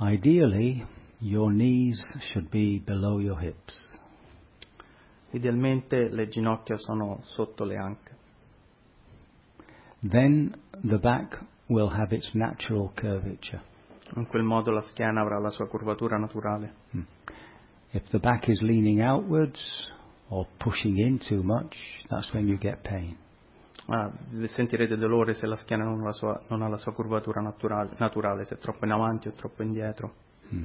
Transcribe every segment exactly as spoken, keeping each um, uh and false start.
Ideally, your knees should be below your hips. Idealmente le ginocchia sono sotto le anche. Then the back will have its natural curvature. In quel modo la schiena avrà la sua curvatura naturale. Hmm. If the back is leaning outwards or pushing in too much, that's when you get pain. Ah, sentirete dolore se la schiena non ha la sua, non ha la sua curvatura naturale, naturale, se è troppo in avanti o troppo indietro. Hmm.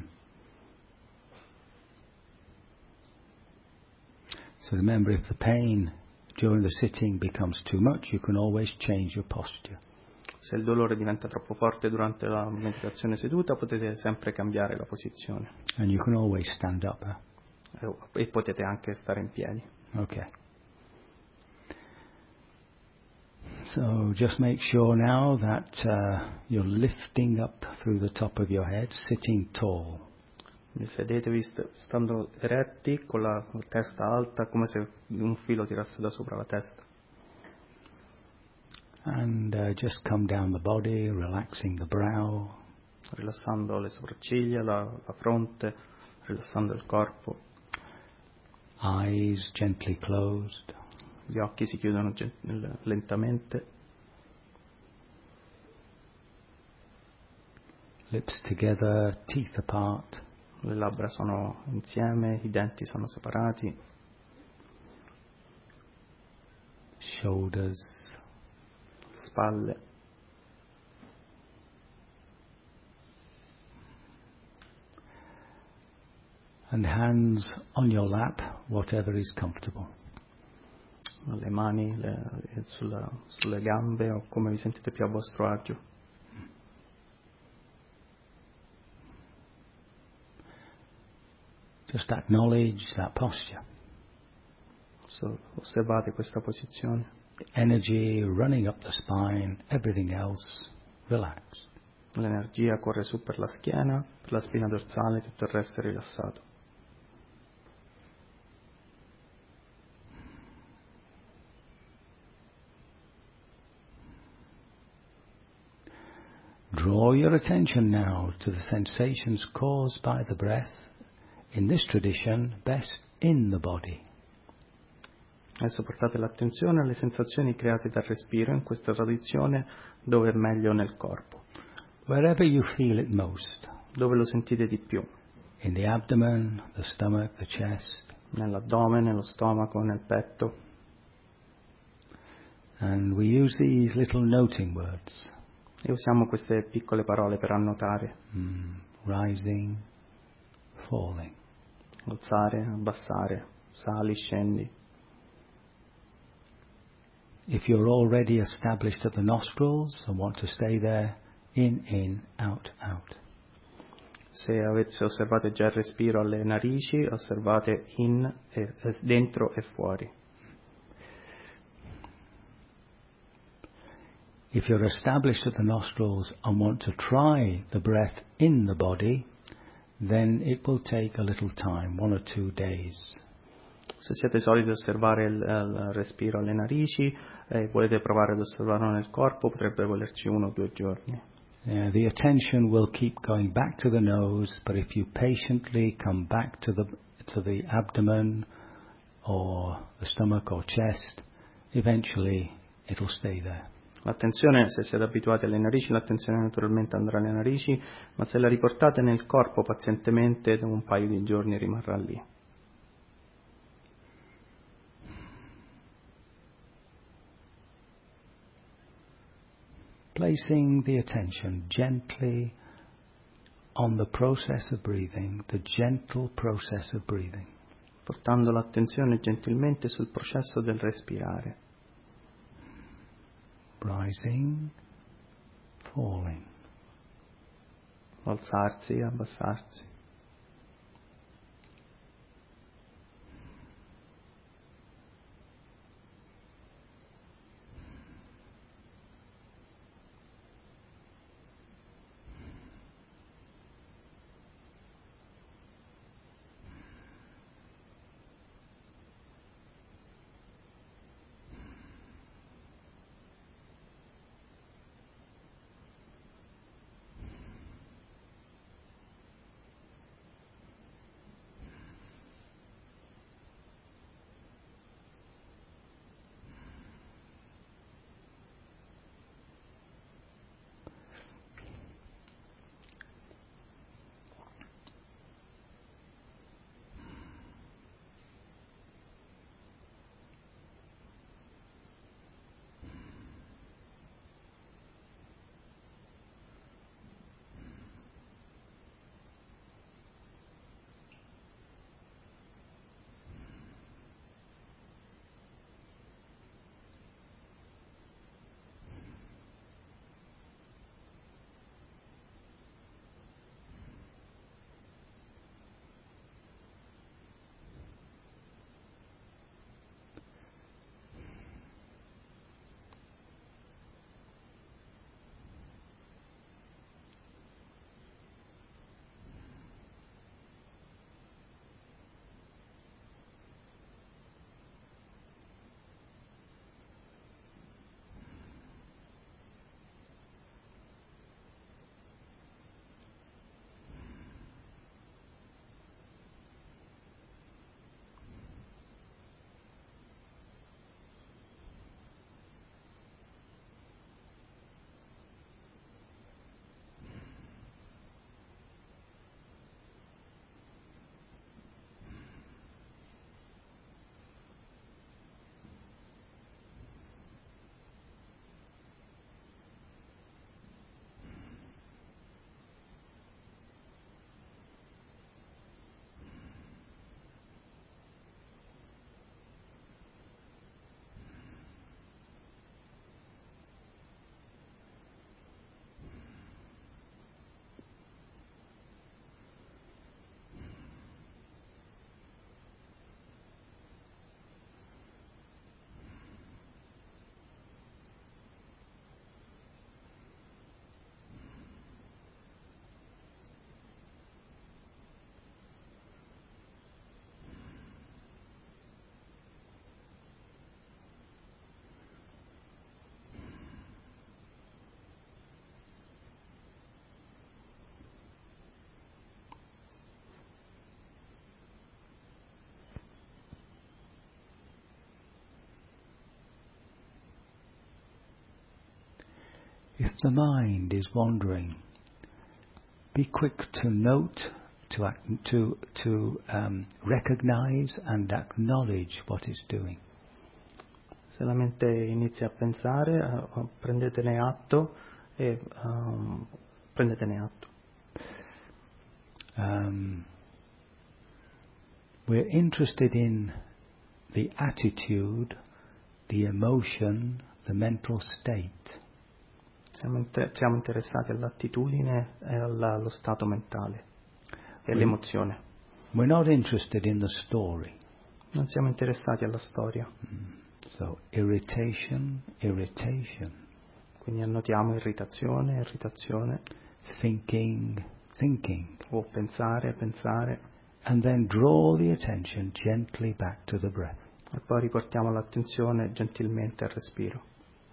So remember, if the pain during the sitting becomes too much, you can always change your posture. Se il dolore diventa troppo forte durante la meditazione seduta, potete sempre cambiare la posizione. And you can always stand up. Huh? E, e potete anche stare in piedi. Okay. So just make sure now that uh, you're lifting up through the top of your head, sitting tall. Sedetevi stando eretti con la testa alta, come se un filo tirasse da sopra la testa. And uh, just come down the body, relaxing the brow. Rilassando le sopracciglia, la, la fronte, rilassando il corpo. Eyes gently closed. Gli occhi si chiudono gent- lentamente. Lips together, teeth apart. Le labbra sono insieme, i denti sono separati. Shoulders. Spalle. And hands on your lap, whatever is comfortable. Le mani le, sulla, sulle gambe o come vi sentite più a vostro agio. Just acknowledge that posture. So, osservate questa posizione. The energy running up the spine, everything else relaxed. L'energia corre su per la schiena, per la spina dorsale, tutto il resto è rilassato. Draw your attention now to the sensations caused by the breath, in this tradition, best in the body. Adesso portate l'attenzione alle sensazioni create dal respiro in questa tradizione dove è meglio nel corpo. Wherever you feel it most. Dove lo sentite di più. In the abdomen, the stomach, the chest. Nell'addome, nello stomaco, nel petto. And we use these little noting words. E usiamo queste piccole parole per annotare. Mm, rising, falling. Alzare, abbassare, sali, scendi. If you're already established at the nostrils and want to stay there, in, in, out, out. Se avete, se osservate già il respiro alle narici, osservate in, e, e, dentro e fuori. If you're established at the nostrils and want to try the breath in the body, then it will take a little time, one or two days. Se siete soliti osservare il, il respiro alle narici e volete provare ad osservarlo nel corpo, potrebbe volerci uno o due giorni. Yeah, the attention will keep going back to the nose, but if you patiently come back to the to the abdomen or the stomach or chest, eventually it'll stay there. L'attenzione, se siete abituati alle narici, l'attenzione naturalmente andrà alle narici, ma se la riportate nel corpo pazientemente, dopo un paio di giorni rimarrà lì. Placing the attention gently on the process of breathing, the gentle process of breathing. Portando l'attenzione gentilmente sul processo del respirare. Rising, falling. Alzarsi, abbassarsi. If the mind is wandering, be quick to note, to act, to to um, recognize and acknowledge what it's doing. Se la mente inizia a pensare, uh, prendetene atto e um, prendetene atto. Um, we're interested in the attitude, the emotion, the mental state. Siamo, inter- siamo interessati all'attitudine e alla- allo stato mentale e We- all'emozione. We're not interested in the story. Non siamo interessati alla storia, So irritation, irritation, quindi annotiamo irritazione, irritazione, thinking, thinking, o pensare, pensare, and then draw the attention gently back to the breath. e poi riportiamo l'attenzione gentilmente al respiro,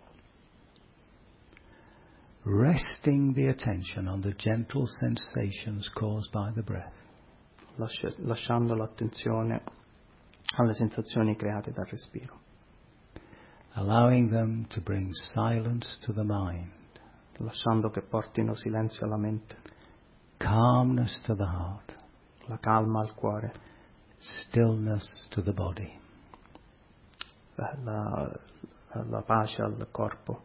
Resting the attention on the gentle sensations caused by the breath. lascia- lasciando l'attenzione alle sensazioni create dal respiro, Allowing them to bring silence to the mind, lasciando che portino silenzio alla mente, calmness to the heart, la calma al cuore, stillness to the body. la, la, la pace al corpo,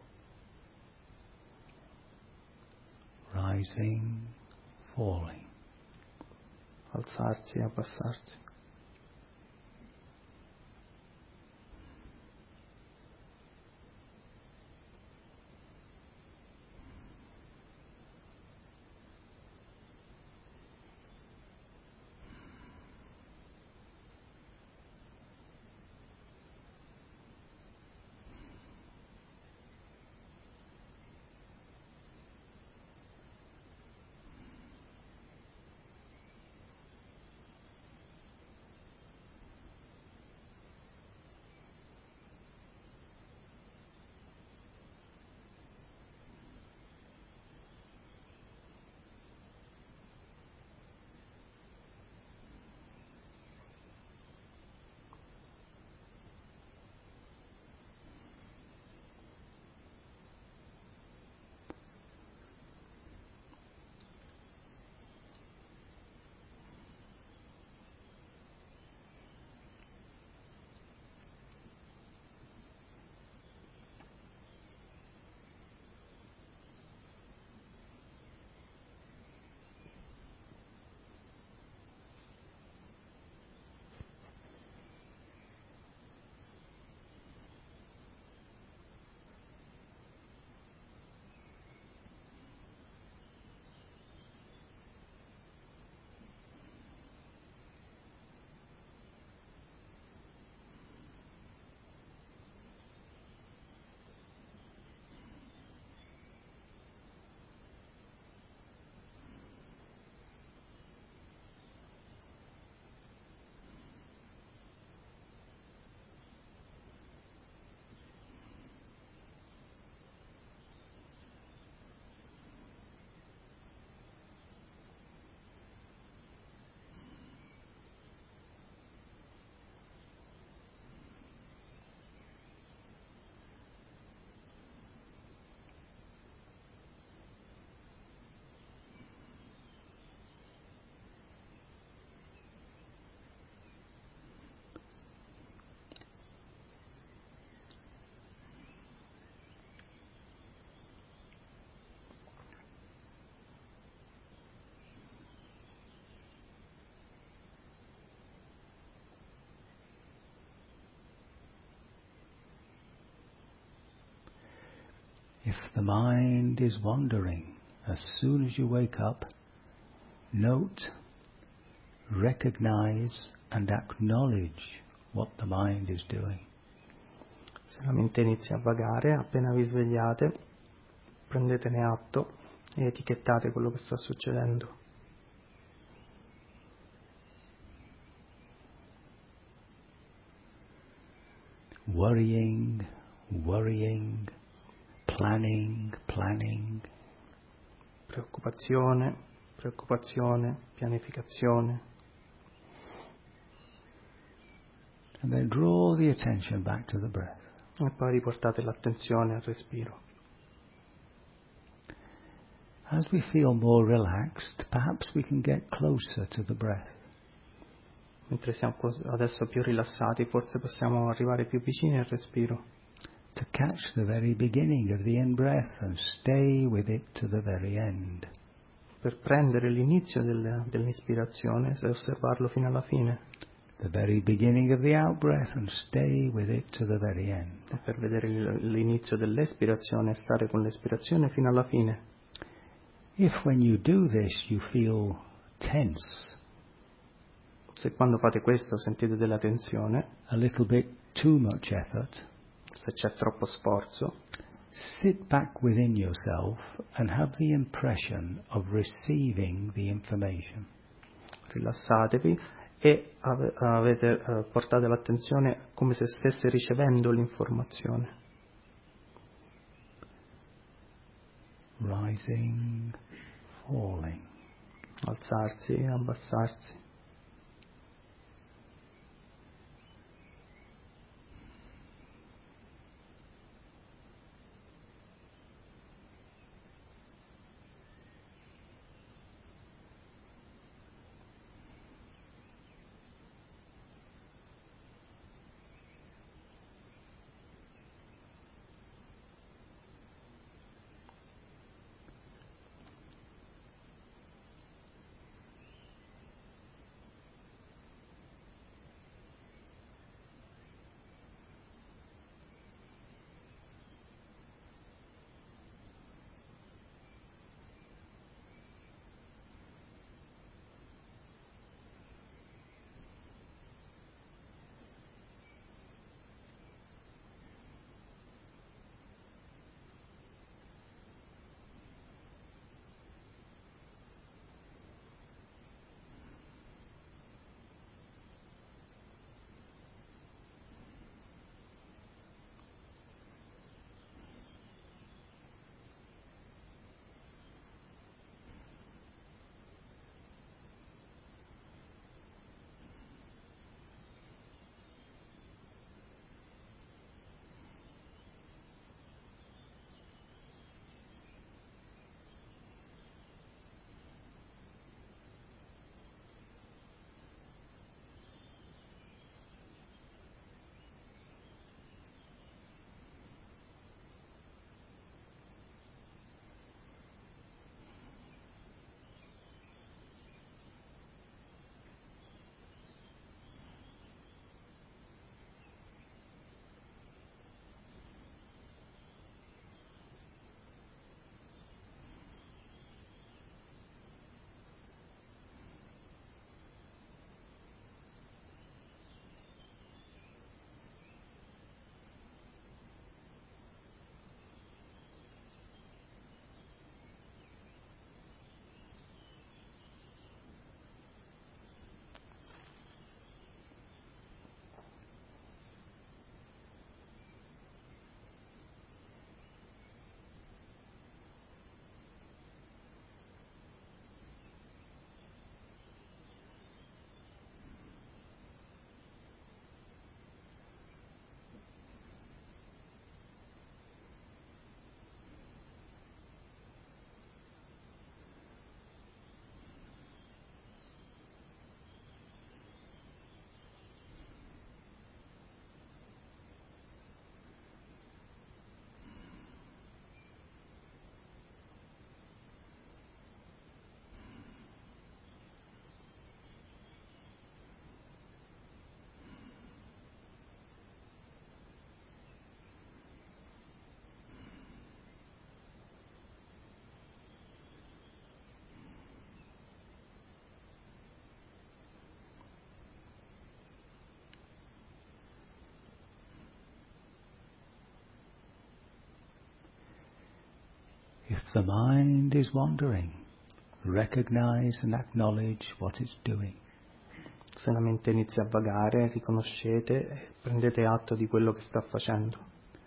Rising, falling. alzarsi e abbassarsi. If the mind is wandering, as soon as you wake up, note, recognize and acknowledge what the mind is doing. Se la mente inizia a vagare, appena vi svegliate, prendetene atto e etichettate quello che sta succedendo. Worrying, worrying, planning, planning. Preoccupazione, preoccupazione, pianificazione. And then draw the attention back to the breath. E poi riportate l'attenzione al respiro. As we feel more relaxed, perhaps we can get closer to the breath. Mentre siamo adesso più rilassati, forse possiamo arrivare più vicini al respiro. To catch the very beginning of the in-breath and stay with it to the very end. Per prendere l'inizio del, dell'ispirazione e osservarlo fino alla fine. The very beginning of the out-breath and stay with it to the very end. E per vedere l'inizio dell'espirazione e stare con l'espirazione fino alla fine. If when you do this you feel tense, se quando fate questo sentite della tensione, a little bit too much effort, se c'è troppo sforzo, sit back within yourself and have the impression of receiving the information. Rilassatevi e ave, avete, uh, portate l'attenzione come se stesse ricevendo l'informazione. Rising, falling. Alzarsi, abbassarsi. If the mind is wandering, recognize and acknowledge what it's doing. Se la mente inizia a vagare, riconoscete e prendete atto di quello che sta facendo.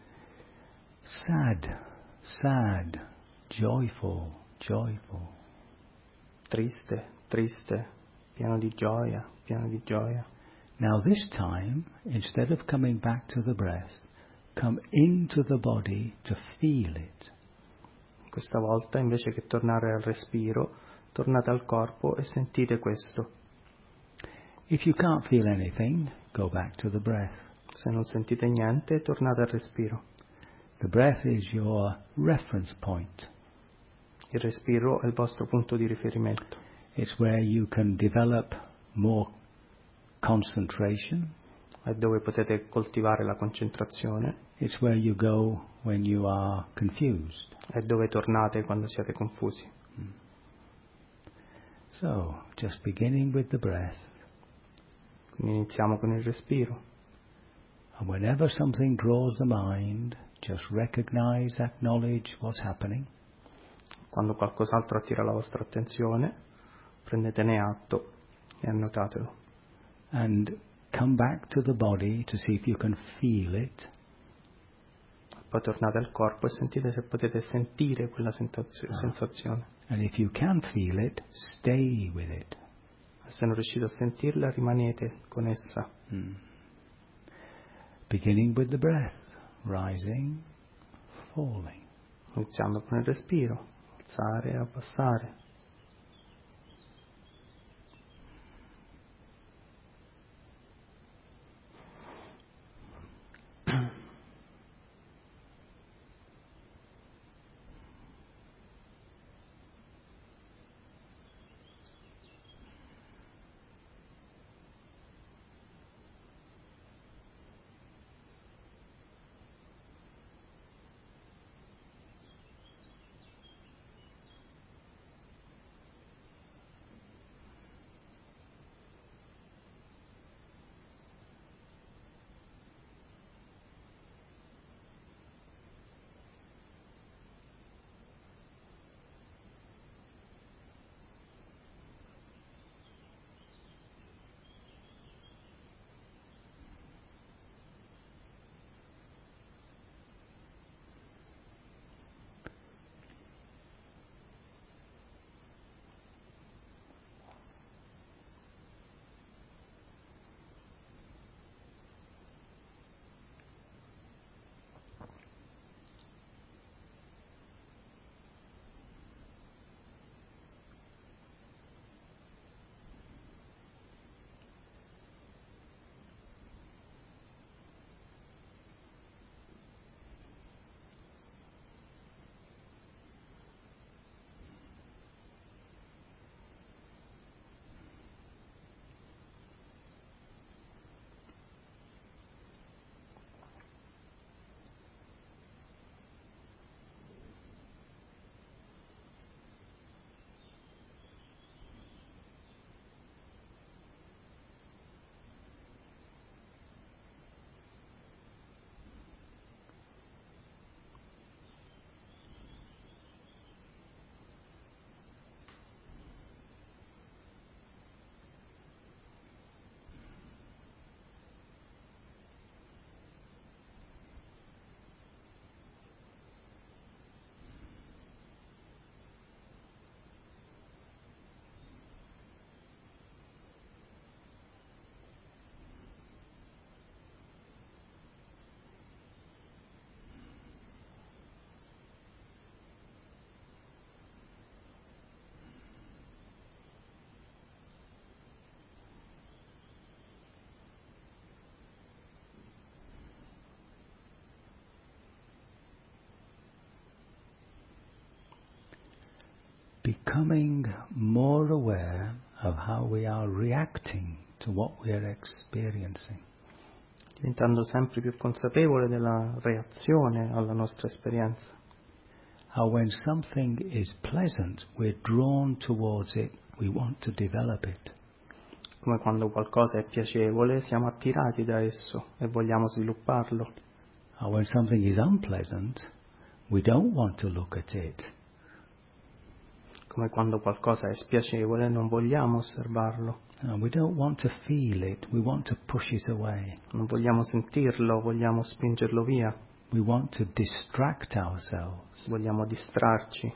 Sad, sad, joyful, joyful. Triste, triste, pieno di gioia, pieno di gioia. Now this time, instead of coming back to the breath, come into the body to feel it. Questa volta, invece che tornare al respiro, tornate al corpo e sentite questo. If you can't feel anything, go back to the breath. Se non sentite niente, tornate al respiro. The breath is your reference point. Il respiro è il vostro punto di riferimento. It's where you can develop more concentration. È dove potete coltivare la concentrazione. It's where you go when you are confused. È dove tornate quando siete confusi. So, just beginning with the breath. Quindi iniziamo con il respiro. And whenever something draws the mind, just recognize, acknowledge what's happening. Quando qualcos'altro attira la vostra attenzione, prendetene atto e annotatelo. And come back to the body to see if you can feel it. Poi tornate al corpo e sentite se potete sentire quella sensazio- sensazione. And if you can feel it, stay with it. E se non riuscite a sentirla, rimanete con essa. Mm. Beginning with the breath, rising, falling. Iniziando con il respiro, alzare e abbassare. Becoming more aware of how we are reacting to what we are experiencing. Diventando sempre più consapevole della reazione alla nostra esperienza. How when something is pleasant, we're drawn towards it, we want to develop it. Come quando qualcosa è piacevole, siamo attirati da esso e vogliamo svilupparlo. How when something is unpleasant, we don't want to look at it. Come quando qualcosa è spiacevole, non vogliamo osservarlo. And we don't want to feel it, we want to push it away. Non vogliamo sentirlo, vogliamo spingerlo via. We want to distract ourselves. Vogliamo distrarci.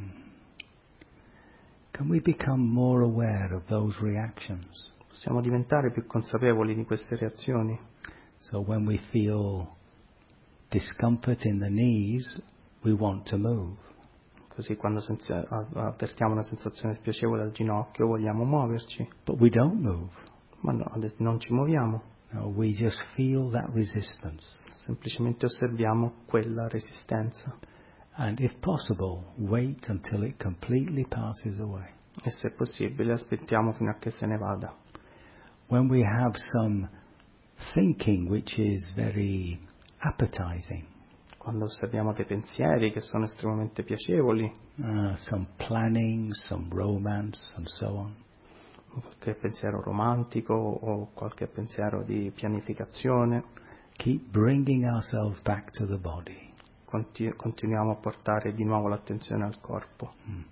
Can we become more aware of those reactions? Possiamo diventare più consapevoli di queste reazioni. So when we feel discomfort in the knees, we want to move. Così quando senza, avvertiamo una sensazione spiacevole al ginocchio vogliamo muoverci, but we don't move. ma no, non ci muoviamo, No, we just feel that resistance. semplicemente osserviamo quella resistenza. And if possible, wait until it completely passes away. E se possibile aspettiamo fino a che se ne vada. When we have some thinking which is very appetizing, Quando osserviamo dei pensieri che sono estremamente piacevoli, uh, some planning, some romance, and so on, qualche pensiero romantico o qualche pensiero di pianificazione, keep bringing ourselves back to the body. Continu- continuiamo a portare di nuovo l'attenzione al corpo. Hmm.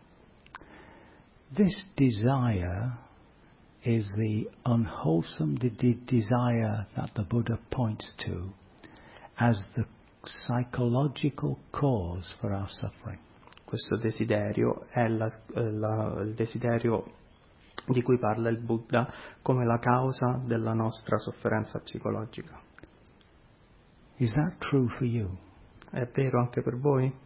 This desire is the unwholesome de- de- desire that the Buddha points to as the psychological cause for our suffering. Questo desiderio è la, la, il desiderio di cui parla il Buddha come la causa della nostra sofferenza psicologica. Is that true for you? È vero anche per voi?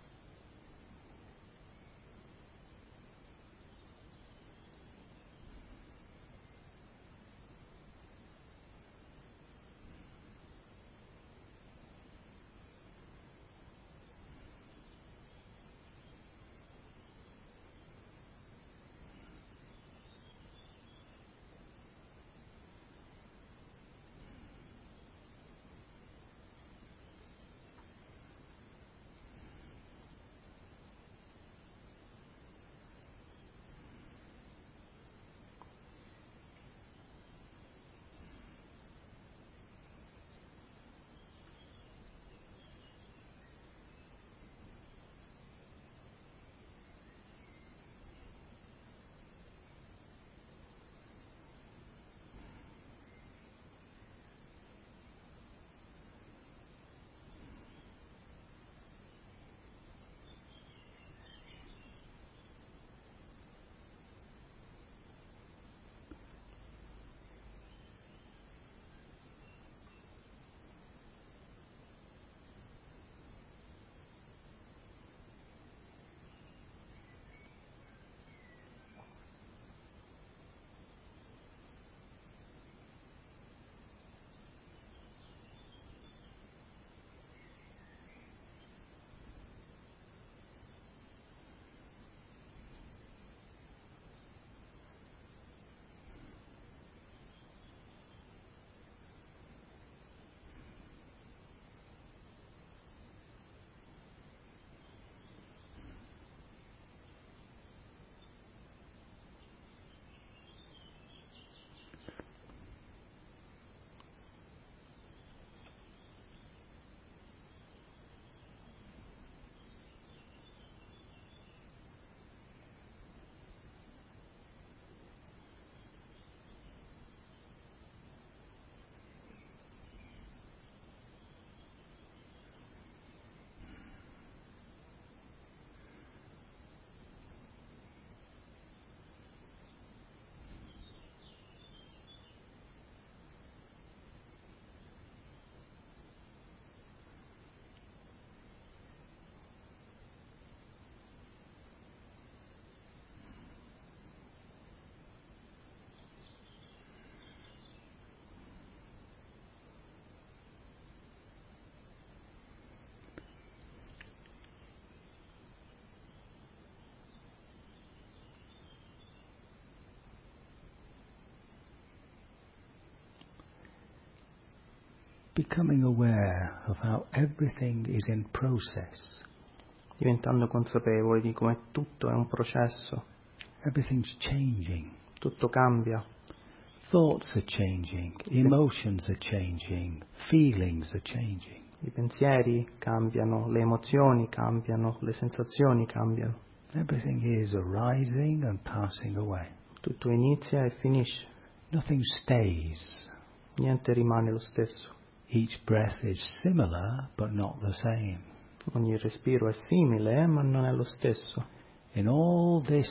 Becoming aware of how everything is in process. Diventando consapevoli di come tutto è un processo. Everything's changing. Tutto cambia. Thoughts are changing, emotions are changing, feelings are changing. I pensieri cambiano, le emozioni cambiano, le sensazioni cambiano. Everything is arising and passing away. Tutto inizia e finisce. Nothing stays. Niente rimane lo stesso. Each breath is similar but not the same. Ogni respiro è simile, ma non è lo stesso. In all this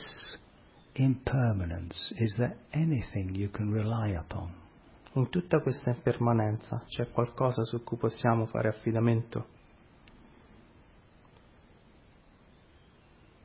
impermanence, is there anything you can rely upon? In tutta questa impermanenza c'è qualcosa su cui possiamo fare affidamento?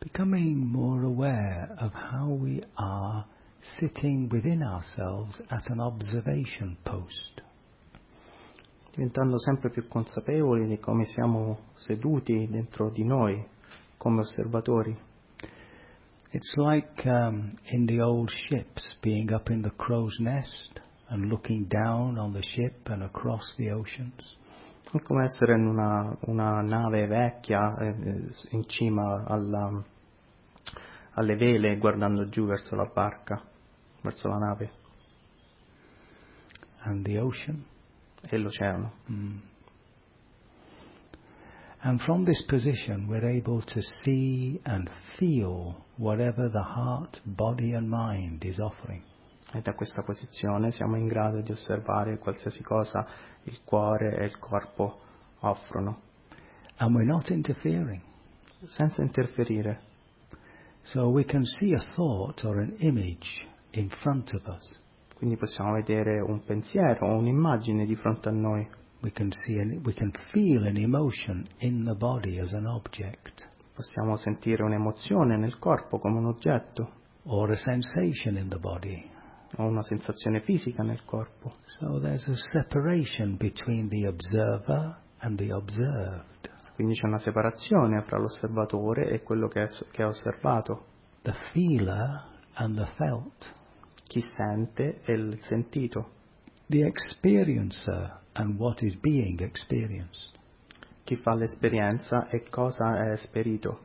becoming more aware of how we are sitting within ourselves at an observation post. Diventando sempre più consapevoli di come siamo seduti dentro di noi come osservatori. It's like um, in the old ships being up in the crow's nest and looking down on the ship and across the oceans. È come essere in una, una nave vecchia eh, in cima alla, alle vele guardando giù verso la barca, verso la nave. And the ocean. E l'oceano. Mm. And from this position we're able to see and feel whatever the heart, body and mind is offering. E da questa posizione siamo in grado di osservare qualsiasi cosa il cuore e il corpo offrono. And we're not interfering. Senza interferire. So we can see a thought or an image in front of us. Quindi possiamo vedere un pensiero o un'immagine di fronte a noi. We can see an, we can feel an emotion in the body as an object. Possiamo sentire un'emozione nel corpo come un oggetto. Or a sensation in the body. O una sensazione fisica nel corpo. So there's a separation between the observer and the observed. Quindi c'è una separazione fra l'osservatore e quello che è, che è osservato. The feeler and the felt. Chi sente e il sentito. The experiencer and what is being experienced. Chi fa l'esperienza e cosa è esperito.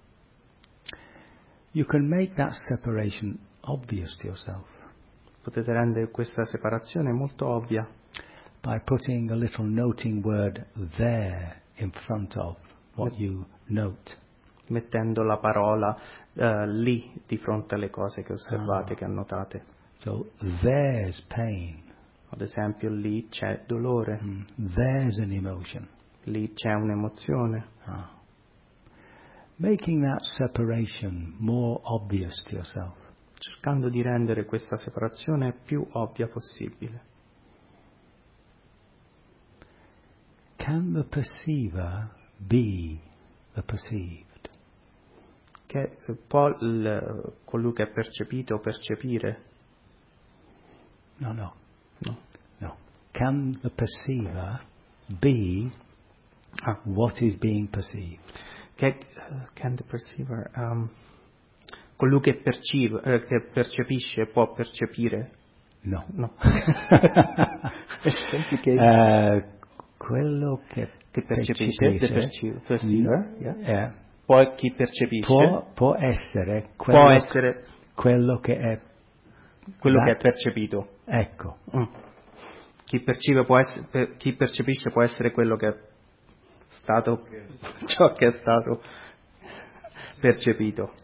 You can make that separation obvious to yourself. Potete rendere questa separazione molto ovvia. By putting a little noting word there in front of what you note. Mettendo la parola uh, lì di fronte alle cose che osservate, ah. che annotate. So there's pain. Ad esempio lì c'è dolore. Mm. There's an emotion. Lì c'è un'emozione. Ah. Making that separation more obvious to yourself. Cercando di rendere questa separazione più ovvia possibile. Can the perceiver be the perceived? Che può il, colui che è percepito percepire? No, no. No. No. Can the perceiver be ah. what is being perceived? Che, uh, can the perceiver, um, colui che, percive, eh, che percepisce può percepire? No. No. che, uh, quello che, che percepisce, the perceive, perceiver, yeah. Yeah. Poi chi percepisce può, può essere quello, può essere quello che è quello that, che è percepito. Ecco. Mm. Chi percibe può essere, per, chi percepisce può essere quello che è stato ciò che è stato percepito.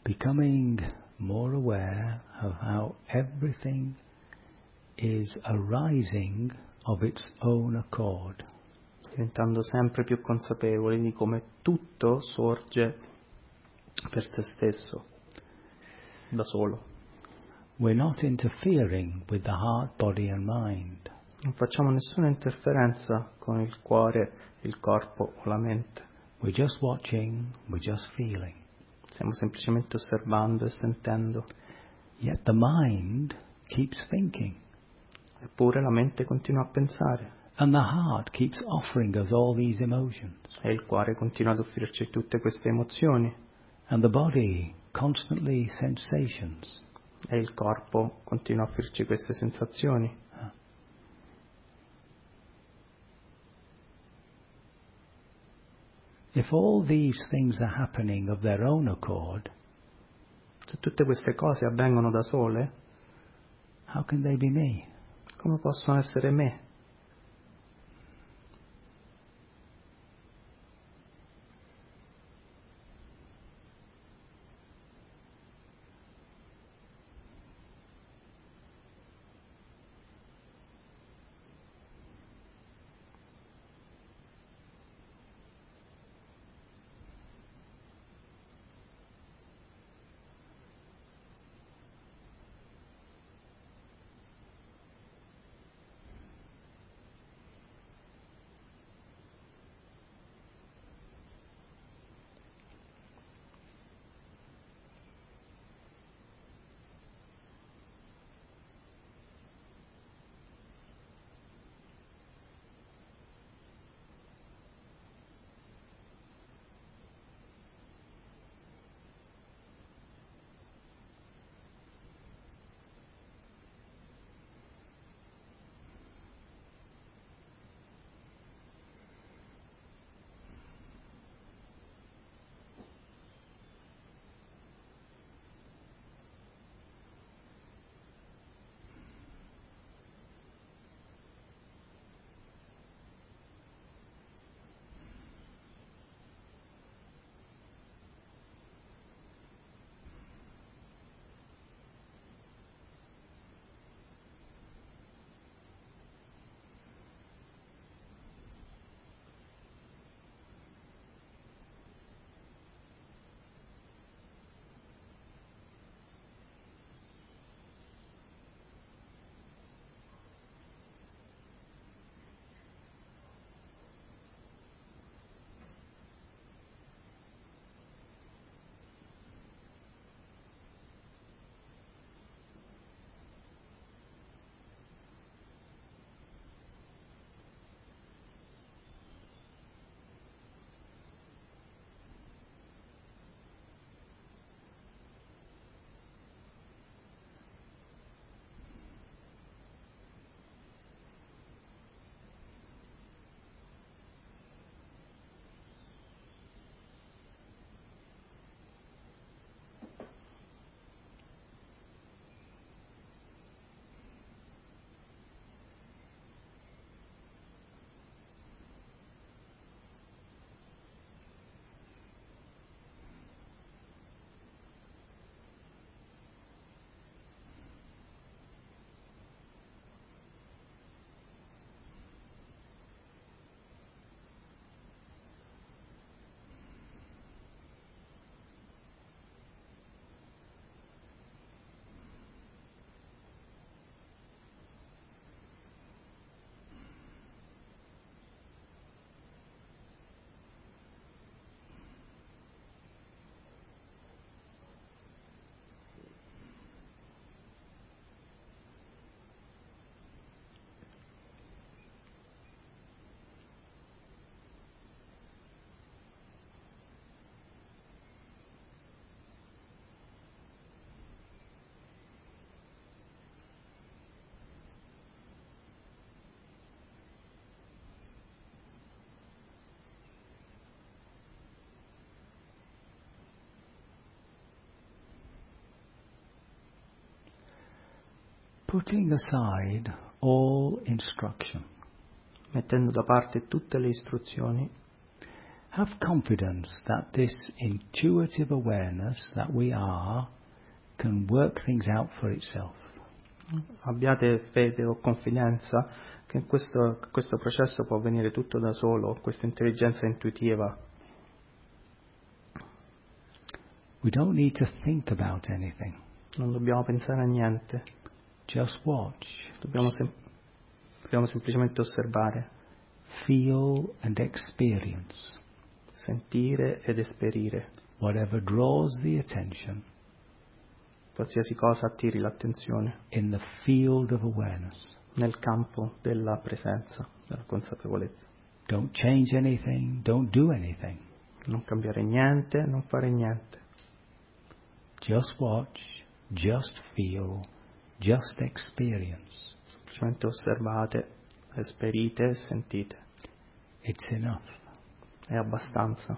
becoming more aware of how everything is arising of its own accord. Diventando sempre più consapevoli di come tutto sorge per se stesso, da solo. We're not interfering with the heart, body and mind. Non facciamo nessuna interferenza con il cuore, il corpo o la mente. We're just watching, we're just feeling. Stiamo semplicemente osservando e sentendo. Yet the mind keeps thinking. Eppure la mente continua a pensare. And the heart keeps offering us all these emotions. E il cuore continua ad offrirci tutte queste emozioni. And the body constantly sensations. E il corpo continua a offrirci queste sensazioni. If all these things are happening of their own accord, se tutte queste cose avvengono da sole, how can they be me? Come possono essere me? Putting aside all instruction, mettendo da parte tutte le istruzioni, Have confidence that this intuitive awareness that we are can work things out for itself. Abbiate fede o confidenza che questo, questo processo può avvenire tutto da solo, questa intelligenza intuitiva. We don't need to think about anything. Non dobbiamo pensare a niente. Just watch. Dobbiamo, sem- dobbiamo semplicemente osservare. Feel and experience. Sentire ed esperire. Whatever draws the attention. Qualsiasi cosa attiri l'attenzione. In the field of awareness. Nel campo della presenza, della consapevolezza. Don't change anything, don't do anything. Non cambiare niente, non fare niente. Just watch, just feel, just experience. Semplicemente osservate, esperite e sentite. It's enough. È abbastanza.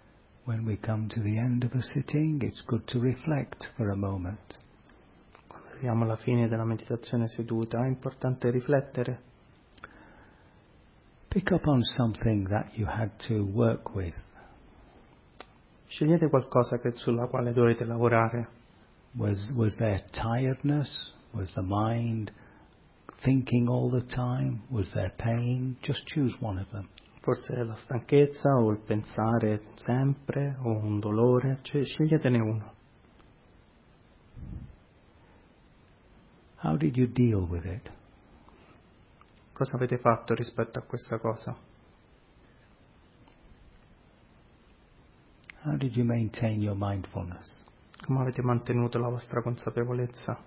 When we come to the end of a sitting, it's good to reflect for a moment. Quando Arriviamo alla fine della meditazione seduta, è importante riflettere. Pick up on something that you had to work with. Scegliete qualcosa che, sulla quale dovete lavorare. Was, was there tiredness? Was the mind thinking all the time? Was there pain? Just choose one of them. Forse è la stanchezza o il pensare sempre o un dolore, cioè, sceglietene uno. How did you deal with it? Cosa avete fatto rispetto a questa cosa? How did you maintain your mindfulness? Come avete mantenuto la vostra consapevolezza?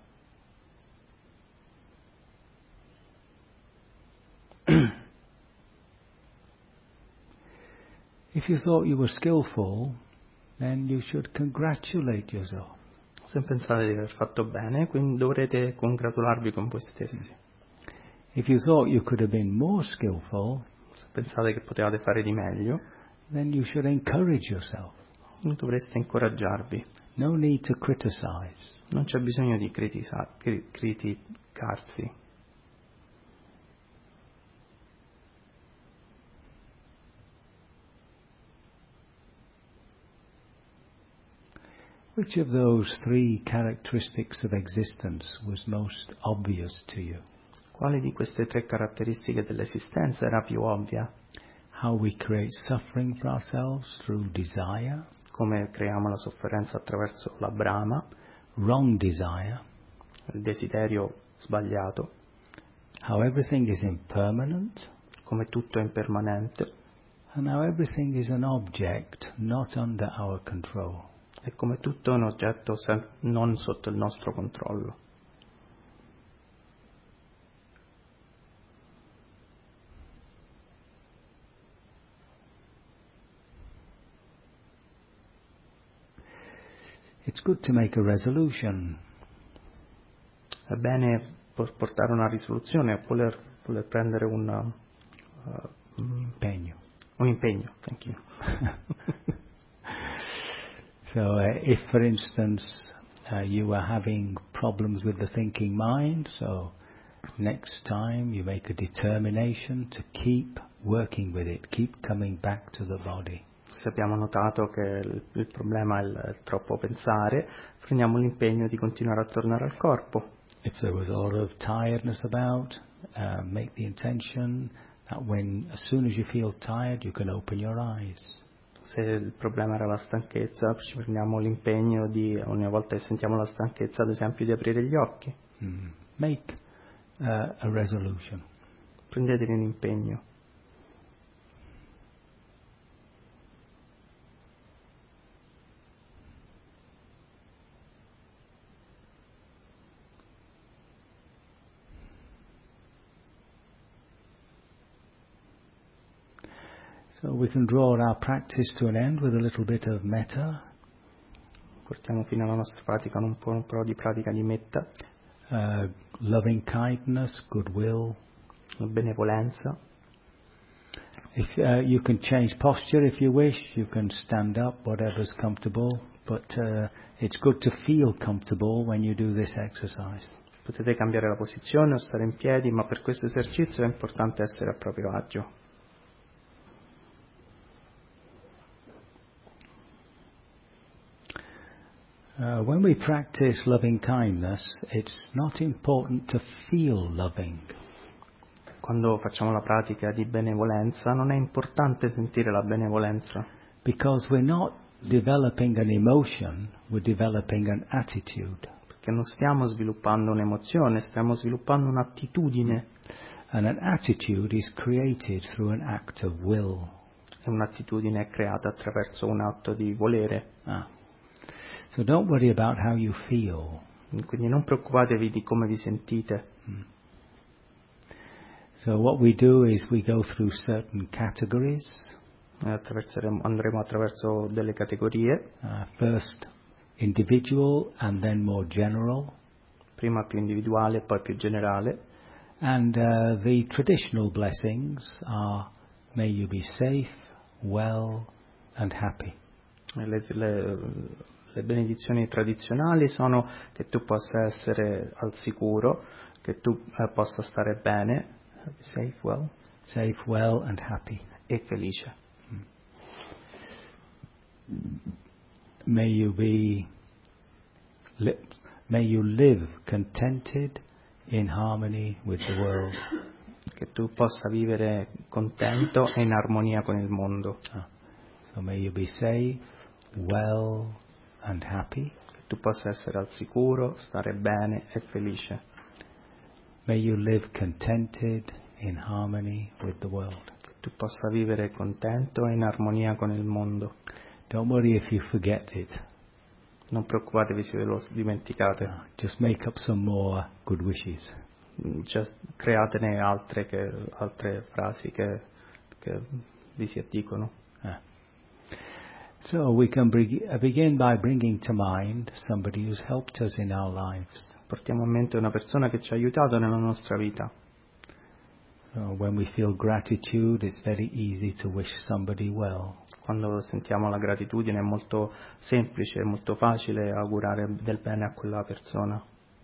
If you thought you were skillful, then you should congratulate yourself. Se pensate di aver fatto bene, quindi dovrete congratularvi con voi stessi. If you thought you could have been more skillful, Se pensate che potevate fare di meglio, then you should encourage yourself. dovreste incoraggiarvi. No need to criticize. Non c'è bisogno di critisa- cri- criticarsi. Which of those three characteristics of existence was most obvious to you? Quale di queste tre caratteristiche dell'esistenza era più ovvia? How we create suffering for ourselves through desire, Come creiamo la sofferenza attraverso la brama, wrong desire, il desiderio sbagliato, how everything is impermanent, come tutto è impermanente and how everything is an object not under our control. e come tutto è un oggetto sen- non sotto il nostro controllo. It's good to make a resolution. È bene por- portare una risoluzione o voler, voler prendere un, uh, Impegno. un impegno. Thank you. So uh, if, for instance, uh, you were having problems with the thinking mind, so next time you make a determination to keep working with it, keep coming back to the body. Se abbiamo notato che il, il problema è il, il troppo pensare, prendiamo l'impegno di continuare a tornare al corpo. If there was a lot of tiredness about, uh, make the intention that when, as soon as you feel tired, you can open your eyes. Se il problema era la stanchezza, ci prendiamo l'impegno di, ogni volta che sentiamo la stanchezza, ad esempio, di aprire gli occhi. Mm. Make uh, a resolution. Prendetevi un impegno. So we can draw our practice to an end with a little bit of metta. Portiamo fino alla nostra pratica un po', un po' di pratica di metta, Uh, loving kindness, goodwill. benevolenza. If uh, you can change posture if you wish, you can stand up, whatever's comfortable. But uh, it's good to feel comfortable when you do this exercise. Potete cambiare la posizione o stare in piedi, ma per questo esercizio è importante essere a proprio agio. Uh, when we practice loving kindness, it's not important to feel loving. Quando facciamo la pratica di benevolenza non è importante sentire la benevolenza, Because we're not developing an emotion, we're developing an attitude. perché non stiamo sviluppando un'emozione, stiamo sviluppando un'attitudine, And an attitude is created through an act of will. e un'attitudine è creata attraverso un atto di volere. Ah. So don't worry about how you feel. Quindi non preoccupatevi di come vi sentite. So what we do is we go through certain categories. Attraverseremo- andremo attraverso delle categorie, Uh, first individual and then more general. prima più individuale e poi più generale. And uh, the traditional blessings are may you be safe, well and happy. Le, le- le benedizioni tradizionali sono che tu possa essere al sicuro, che tu eh, possa stare bene, safe, well, safe, well, and happy. E felice. May you be, li- may you live contented in harmony with the world. Che tu possa vivere contento e in armonia con il mondo. Ah. So may you be safe, well, and happy. Che tu possa essere al sicuro, stare bene e felice. May you live contented in harmony with the world. Che tu possa vivere contento e in armonia con il mondo. Don't worry if you forget it. Non preoccupatevi se ve lo dimenticate. No, just make up some more good wishes. Just createne altre, che, altre frasi che, che vi si addicono. Ah. So we can bring, begin by bringing to mind somebody who's helped us in our lives. Portiamo a mente una persona che ci ha aiutato nella nostra vita. So when we feel gratitude, it's very easy to wish somebody well. Quando sentiamo la gratitudine è molto semplice, è molto facile augurare del bene a quella persona.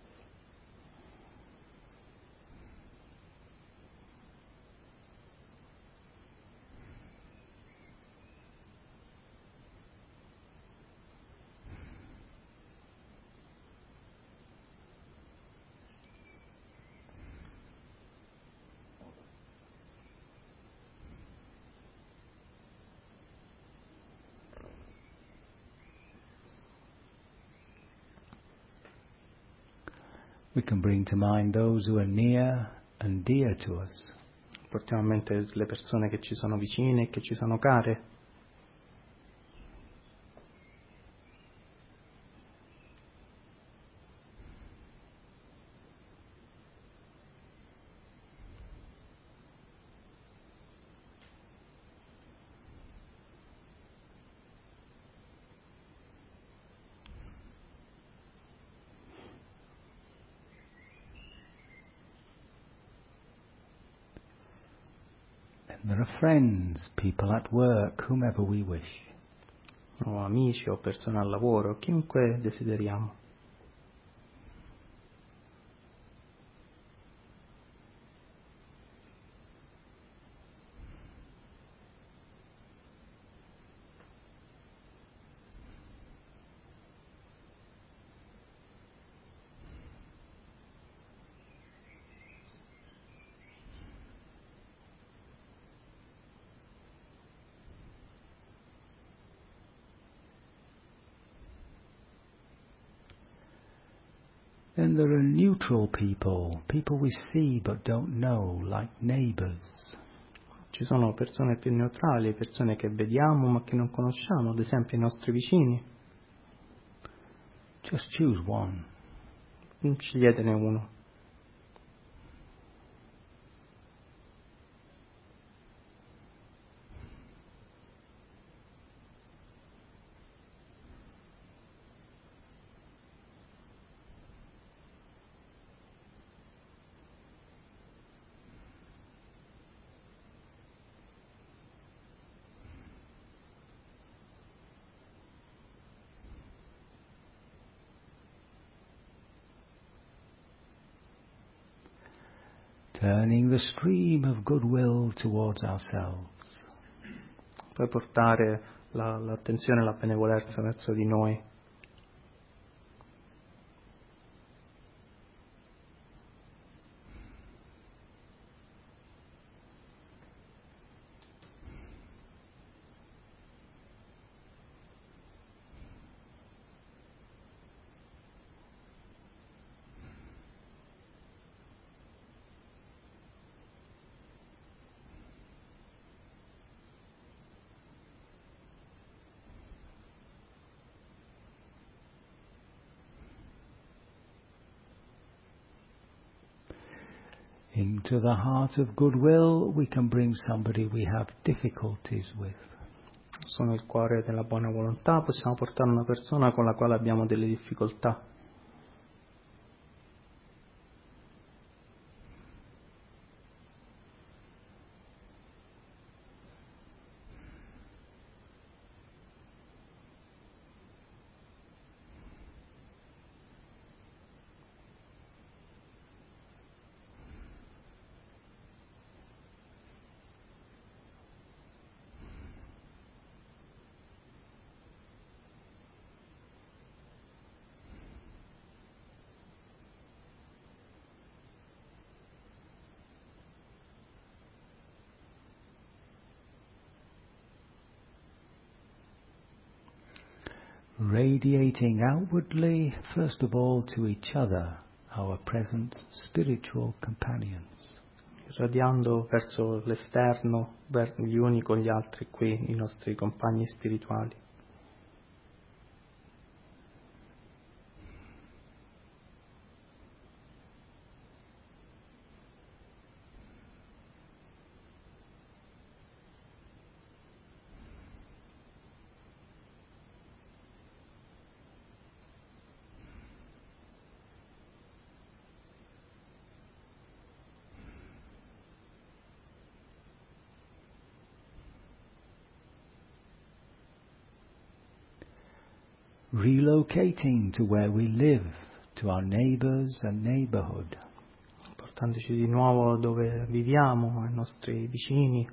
We can bring to mind those who are near and dear to us. Portiamo a mente le persone che ci sono vicine e che ci sono care. There are friends, people at work, whomever we wish. O amici o persone al lavoro, chiunque desideriamo. Then there are neutral people, people we see but don't know, like neighbors. Ci sono persone più neutrali, persone che vediamo ma che non conosciamo, ad esempio i nostri vicini. Just choose one. Sceglietene uno. Turning the stream of goodwill towards ourselves. Puoi portare la, l'attenzione e la benevolenza verso di noi. Into the heart of goodwill we can bring somebody we have difficulties with. Sono il cuore della buona volontà, possiamo portare una persona con la quale abbiamo delle difficoltà. radiating outwardly, first of all to each other, our present spiritual companions. Irradiando verso l'esterno, ver- gli uni con gli altri qui, i nostri compagni spirituali. Relocating to where we live, to our neighbors and neighborhood. Portandoci di nuovo dove viviamo, ai nostri vicini.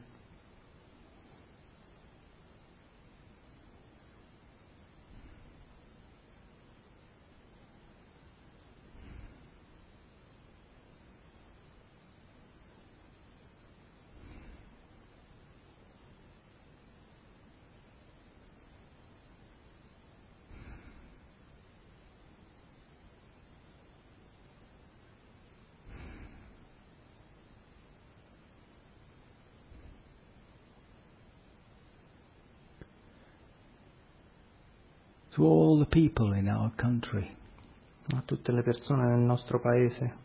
To all the people in our country. A tutte le persone nel nostro paese.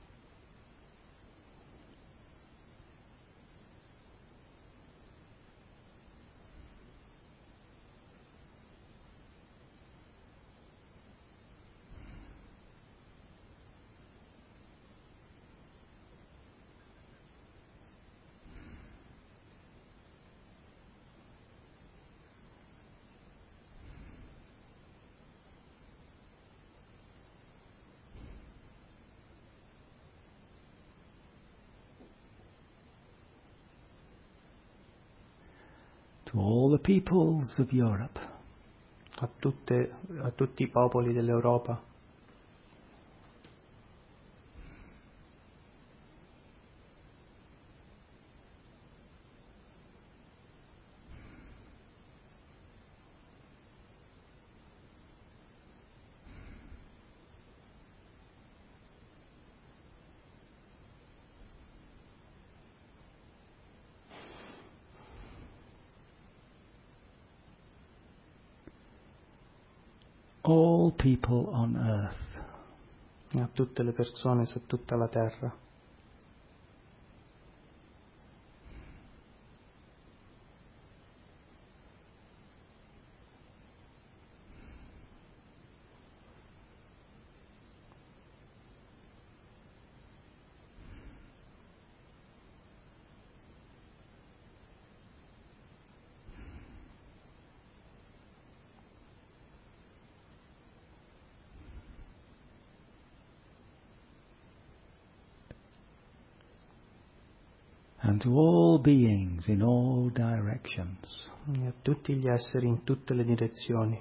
To all the peoples of Europe. A, tutte, a tutti i popoli dell'Europa. All people on earth. A tutte le persone su tutta la terra. And to all beings in all directions. E a tutti gli esseri in tutte le direzioni.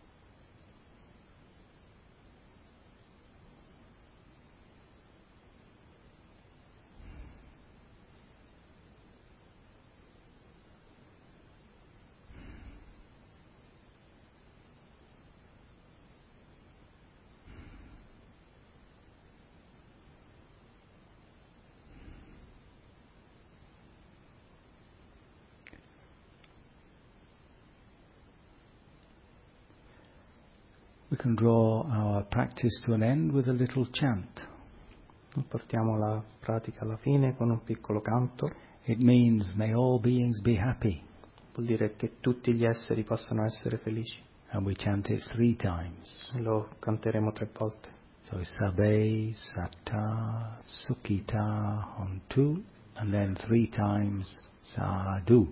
We can draw our practice to an end with a little chant. Portiamo la pratica alla fine con un piccolo canto. It means may all beings be happy. Vuol dire che tutti gli esseri possano essere felici. And we chant it three times. Lo canteremo tre volte. So Sabe Satta Sukhita Hontu, and then three times Sadhu.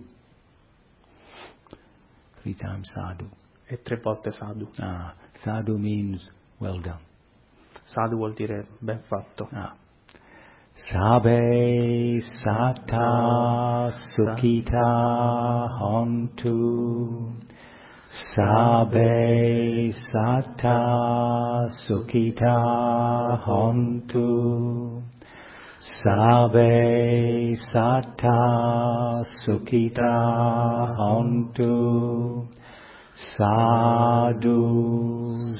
Three times Sadhu. E tre volte sadhu. Ah, sadhu means well done. Sadhu vuol dire ben fatto. Ah. Sabe Satta Sukhita Hontu. Sabe Satta Sukhita Hontu. Sabe Satta Sukhita Hontu. Sadhu,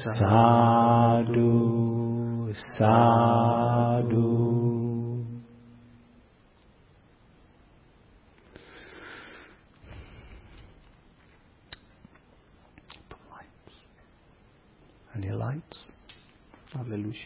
sadhu, sadhu. Any lights? Alle luci.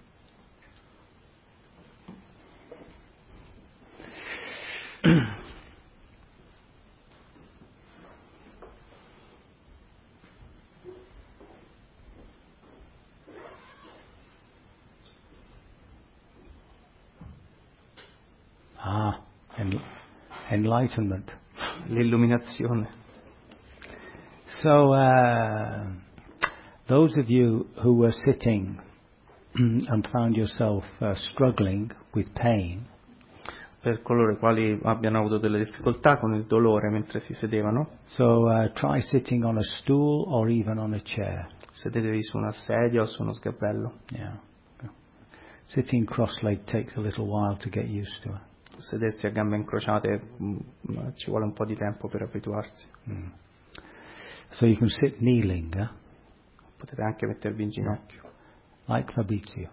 Ah, en- enlightenment. L'illuminazione. So, uh, those of you who were sitting and found yourself uh, struggling with pain, Per coloro i quali abbiano avuto delle difficoltà con il dolore mentre si sedevano, so uh, try sitting on a stool or even on a chair. sedetevi su una sedia o su uno sgabello. Yeah. Sitting cross-legged takes a little while to get used to. Sedersi a gambe incrociate mh, ci vuole un po' di tempo per abituarsi. Mm. So you can sit kneeling, eh? Potete anche mettervi in ginocchio. Like Fabrizio.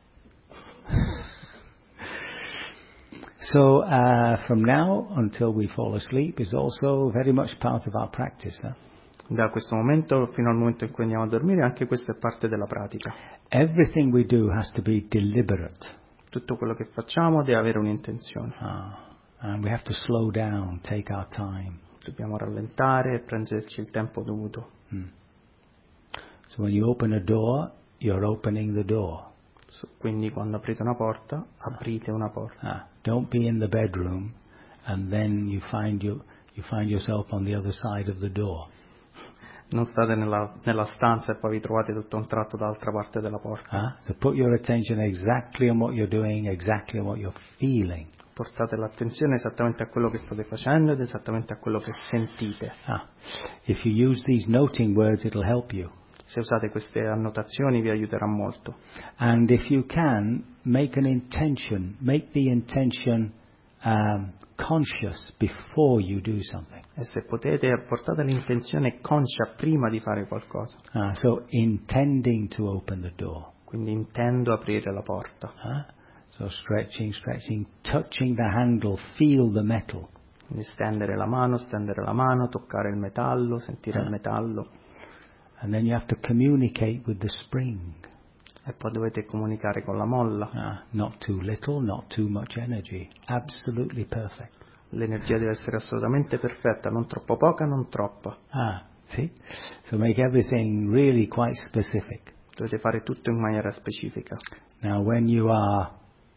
So uh, from now until we fall asleep is also very much part of our practice. Eh? Da questo momento fino al momento in cui andiamo a dormire, anche questa è parte della pratica. Everything we do has to be deliberate. Tutto quello che facciamo deve avere un'intenzione. Ah, and we have to slow down, take our time. Dobbiamo rallentare e prenderci il tempo dovuto. Mm. So when you open a door, you're opening the door. So, quindi quando aprite una porta, aprite una porta. Ah, don't be in the bedroom and then you find you you find yourself on the other side of the door. Non state nella, nella stanza e poi vi trovate tutto a un tratto dall'altra parte della porta. Ah, so put your attention exactly on what you're doing, exactly on what you're feeling. Portate l'attenzione esattamente a quello che state facendo ed esattamente a quello che sentite. Ah, if you use these noting words, it'll help you. Se usate queste annotazioni vi aiuterà molto. And if you can, make an intention, make the intention um, conscious before you do something. E se potete, portate l'intenzione conscia prima di fare qualcosa. Uh, so intending to open the door. Quindi intendo aprire la porta. Uh, so stretching, stretching, touching the handle, feel the metal. Quindi stendere la mano, stendere la mano, toccare il metallo, sentire Ah. il metallo. And then you have to communicate with the spring. E poi dovete comunicare con la molla. Uh, not too little, not too much energy. Absolutely perfect. L'energia deve essere assolutamente perfetta, non troppo poca, non troppa. Ah, see? So make everything really quite specific. Dovete fare tutto in maniera specifica. Now when you are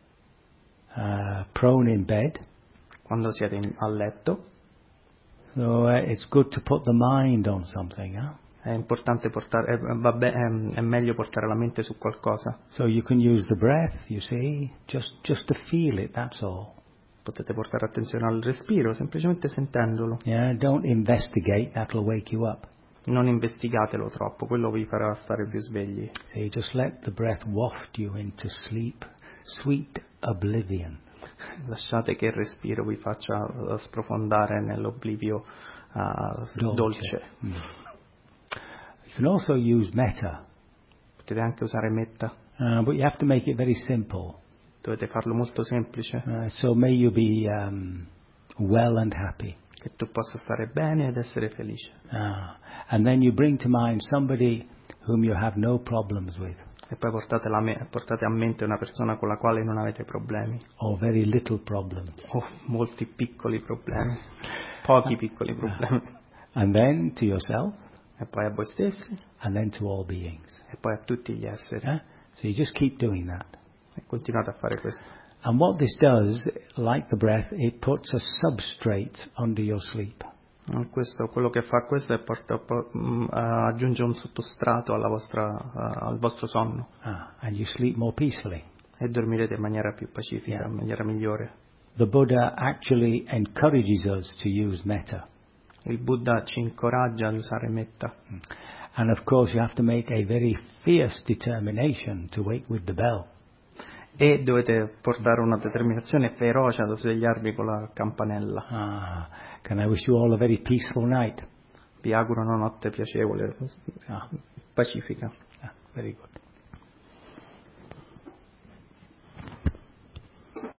uh, prone in bed, Quando siete in, a letto, so uh, it's good to put the mind on something, huh? è importante portare, è, vabbè, è, è meglio portare la mente su qualcosa. So you can use the breath, you see, just just to feel it, that's all. Potete portare attenzione al respiro, semplicemente sentendolo. Yeah, don't investigate, that'll wake you up. Non investigatelo troppo, quello vi farà stare più svegli. See, just let the breath waft you into sleep, sweet oblivion. Lasciate che il respiro vi faccia uh, sprofondare nell'oblivio uh, Dolce. dolce. Mm. You can also use metta, Potete anche usare metta, uh, but you have to make it very simple. dovete farlo molto semplice, Uh, so may you be um, well and happy. che tu possa stare bene ed essere felice. Uh, and then you bring to mind somebody whom you have no problems with, E poi portate, la me- portate a mente una persona con la quale non avete problemi, or very little problems. o molti piccoli problemi, pochi piccoli problemi, And then to yourself, e poi a voi stessi, and then to all beings. e poi a tutti gli esseri. Yeah? So you just keep doing that. E continuate a fare questo. And what this does, like the breath, it puts a substrate under your sleep. Questo, quello che fa questo è porta, po- mh, aggiunge un sottostrato alla vostra, uh, al vostro sonno, Ah, and you sleep more peacefully. e dormirete in maniera più pacifica, Yeah. in maniera migliore. The Buddha actually encourages us to use metta. Il Buddha ci incoraggia ad usare metta. And of course you have to make a very fierce determination to wake with the bell. E dovete portare una determinazione feroce ad svegliarvi con la campanella. Ah, can I wish you all a very peaceful night? Vi auguro una notte piacevole, Ah. pacifica. Ah, very good.